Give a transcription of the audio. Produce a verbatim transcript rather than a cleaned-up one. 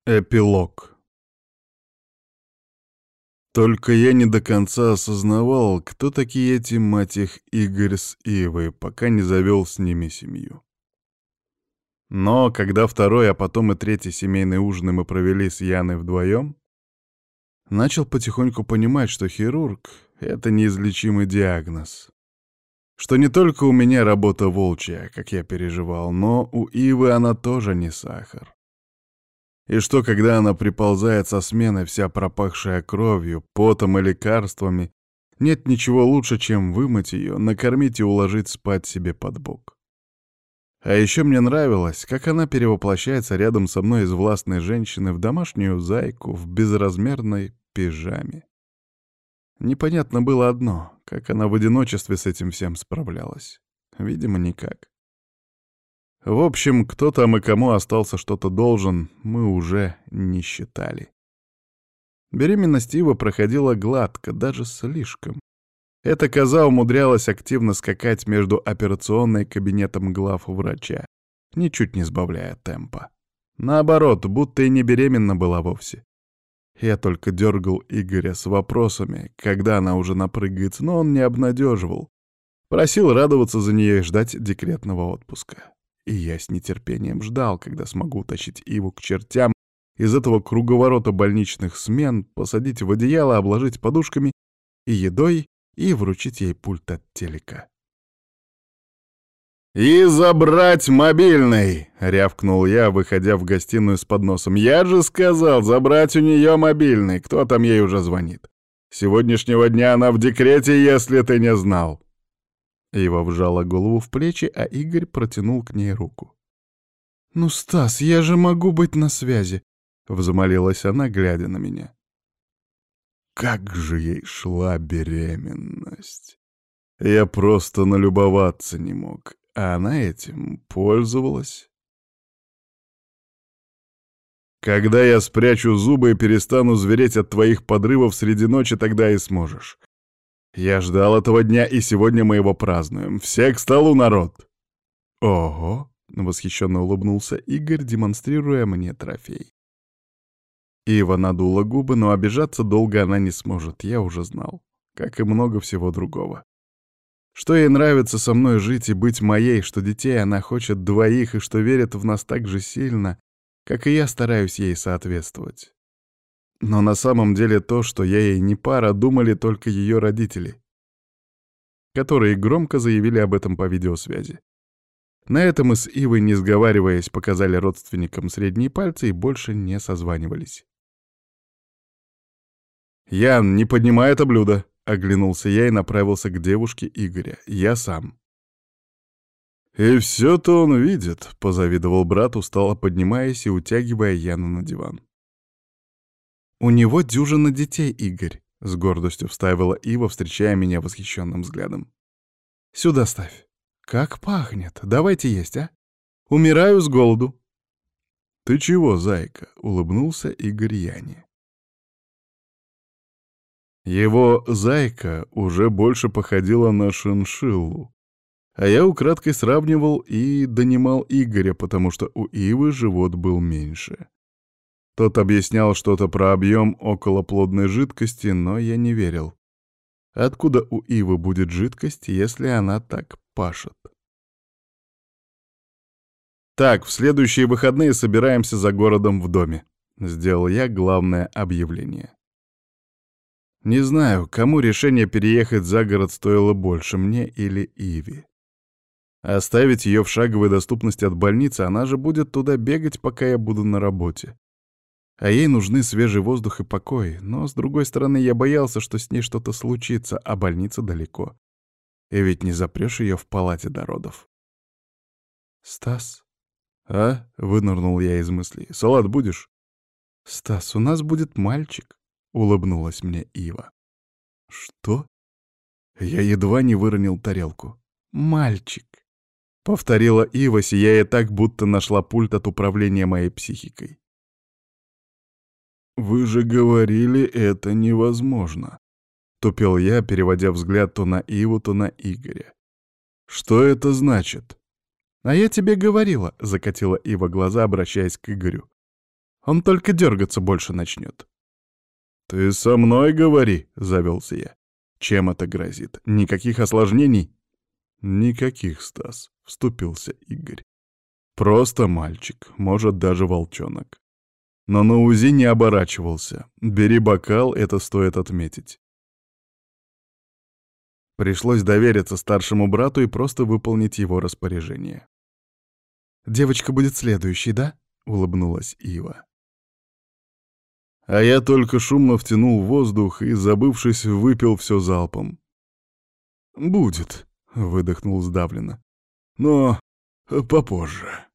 Эпилог. Только я не до конца осознавал, кто такие эти, мать их, Игорь с Ивой, пока не завел с ними семью. Но когда второй, а потом и третий семейный ужин мы провели с Яной вдвоем, начал потихоньку понимать, что хирург — это неизлечимый диагноз. Что не только у меня работа волчья, как я переживал, но у Ивы она тоже не сахар. И что, когда она приползает со смены, вся пропахшая кровью, потом и лекарствами, нет ничего лучше, чем вымыть ее, накормить и уложить спать себе под бок. А еще мне нравилось, как она перевоплощается рядом со мной из властной женщины в домашнюю зайку в безразмерной пижаме. Непонятно было одно, как она в одиночестве с этим всем справлялась. Видимо, никак. В общем, кто там и кому остался что-то должен, мы уже не считали. Беременность Ивы проходила гладко, даже слишком. Эта коза умудрялась активно скакать между операционной и кабинетом главврача, ничуть не сбавляя темпа. Наоборот, будто и не беременна была вовсе. Я только дергал Игоря с вопросами, когда она уже напрыгается, но он не обнадеживал. Просил радоваться за нее и ждать декретного отпуска. И я с нетерпением ждал, когда смогу утащить Иву к чертям из этого круговорота больничных смен, посадить в одеяло, обложить подушками и едой и вручить ей пульт от телека. «И забрать мобильный!» — рявкнул я, выходя в гостиную с подносом. «Я же сказал, забрать у нее мобильный! Кто там ей уже звонит? С сегодняшнего дня она в декрете, если ты не знал!» Ива вжала голову в плечи, а Игорь протянул к ней руку. «Ну, Стас, я же могу быть на связи!» — взмолилась она, глядя на меня. Как же ей шла беременность! Я просто налюбоваться не мог, а она этим пользовалась. «Когда я спрячу зубы и перестану звереть от твоих подрывов среди ночи, тогда и сможешь. Я ждал этого дня, и сегодня мы его празднуем. Все к столу, народ!» «Ого!» — восхищенно улыбнулся Игорь, демонстрируя мне трофей. Ива надула губы, но обижаться долго она не сможет, я уже знал, как и много всего другого. Что ей нравится со мной жить и быть моей, что детей она хочет двоих и что верит в нас так же сильно, как и я стараюсь ей соответствовать. Но на самом деле то, что я ей не пара, думали только ее родители, которые громко заявили об этом по видеосвязи. На этом мы с Ивой, не сговариваясь, показали родственникам средние пальцы и больше не созванивались. «Ян, не поднимай это блюдо!» — оглянулся я и направился к девушке Игоря. «Я сам». «И все-то он видит», — позавидовал брат, устало поднимаясь и утягивая Яну на диван. «У него дюжина детей, Игорь», — с гордостью вставила Ива, встречая меня восхищенным взглядом. «Сюда ставь. Как пахнет. Давайте есть, а? Умираю с голоду». «Ты чего, зайка?» — улыбнулся Игорь Яне. Его зайка уже больше походила на шиншиллу, а я украдкой сравнивал и донимал Игоря, потому что у Ивы живот был меньше. Тот объяснял что-то про объем околоплодной жидкости, но я не верил. Откуда у Ивы будет жидкость, если она так пашет? «Так, в следующие выходные собираемся за городом в доме», — сделал я главное объявление. Не знаю, кому решение переехать за город стоило больше, мне или Иве. Оставить ее в шаговой доступности от больницы, она же будет туда бегать, пока я буду на работе. А ей нужны свежий воздух и покой, но, с другой стороны, я боялся, что с ней что-то случится, а больница далеко. И ведь не запрешь ее в палате до родов. «Стас?» «А?» — вынырнул я из мыслей. «Салат будешь?» «Стас, у нас будет мальчик», — улыбнулась мне Ива. «Что?» Я едва не выронил тарелку. «Мальчик», — повторила Ива, сияя так, будто нашла пульт от управления моей психикой. «Вы же говорили, это невозможно», — тупел я, переводя взгляд то на Иву, то на Игоря. «Что это значит?» «А я тебе говорила», — закатила Ива глаза, обращаясь к Игорю. Он только дергаться больше начнет. «Ты со мной говори», — завелся я. «Чем это грозит? Никаких осложнений?» «Никаких, Стас», — вступился Игорь. «Просто мальчик, может, даже волчонок. Но на УЗИ не оборачивался. Бери бокал, это стоит отметить». Пришлось довериться старшему брату и просто выполнить его распоряжение. «Девочка будет следующей, да?» — улыбнулась Ива. А я только шумно втянул воздух и, забывшись, выпил все залпом. «Будет», — выдохнул сдавленно. «Но попозже».